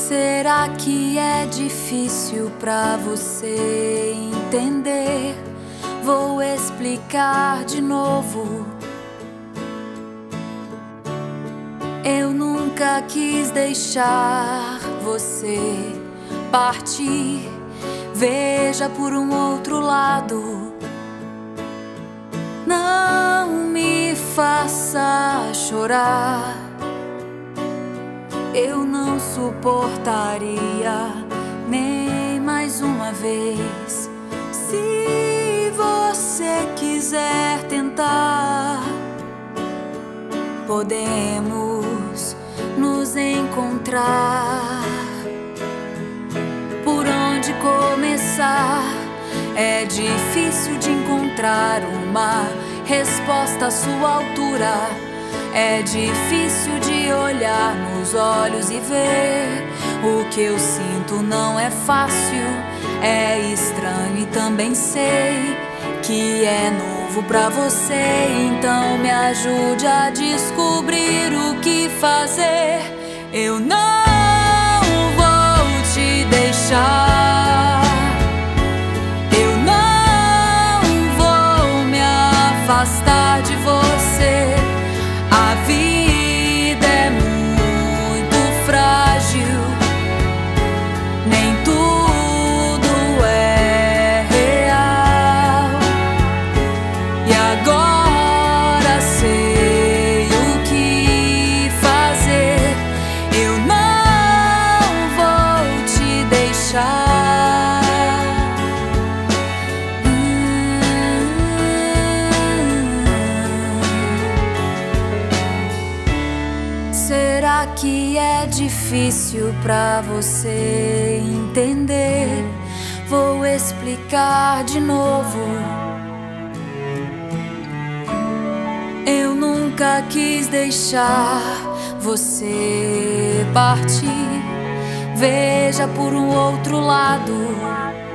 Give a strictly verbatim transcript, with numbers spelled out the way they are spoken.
Será que é difícil pra você entender? Vou explicar de novo. Eu nunca quis deixar você partir. Veja por um outro lado. Não me faça chorar. Eu não suportaria nem mais uma vez. Se você quiser tentar, podemos nos encontrar. Por onde começar? É difícil de encontrar uma resposta à sua altura. É difícil de olhar nos olhos e ver. O que eu sinto não é fácil, é estranho e também sei que é novo pra você. Então me ajude a descobrir o que fazer. Eu não vou te deixar. Eu não vou me afastar de você. A vida é muito frágil, nem tudo é real. E agora sei o que fazer. Eu não vou te deixar. Será que é difícil pra você entender? Vou explicar de novo. Eu nunca quis deixar você partir. Veja por um outro lado.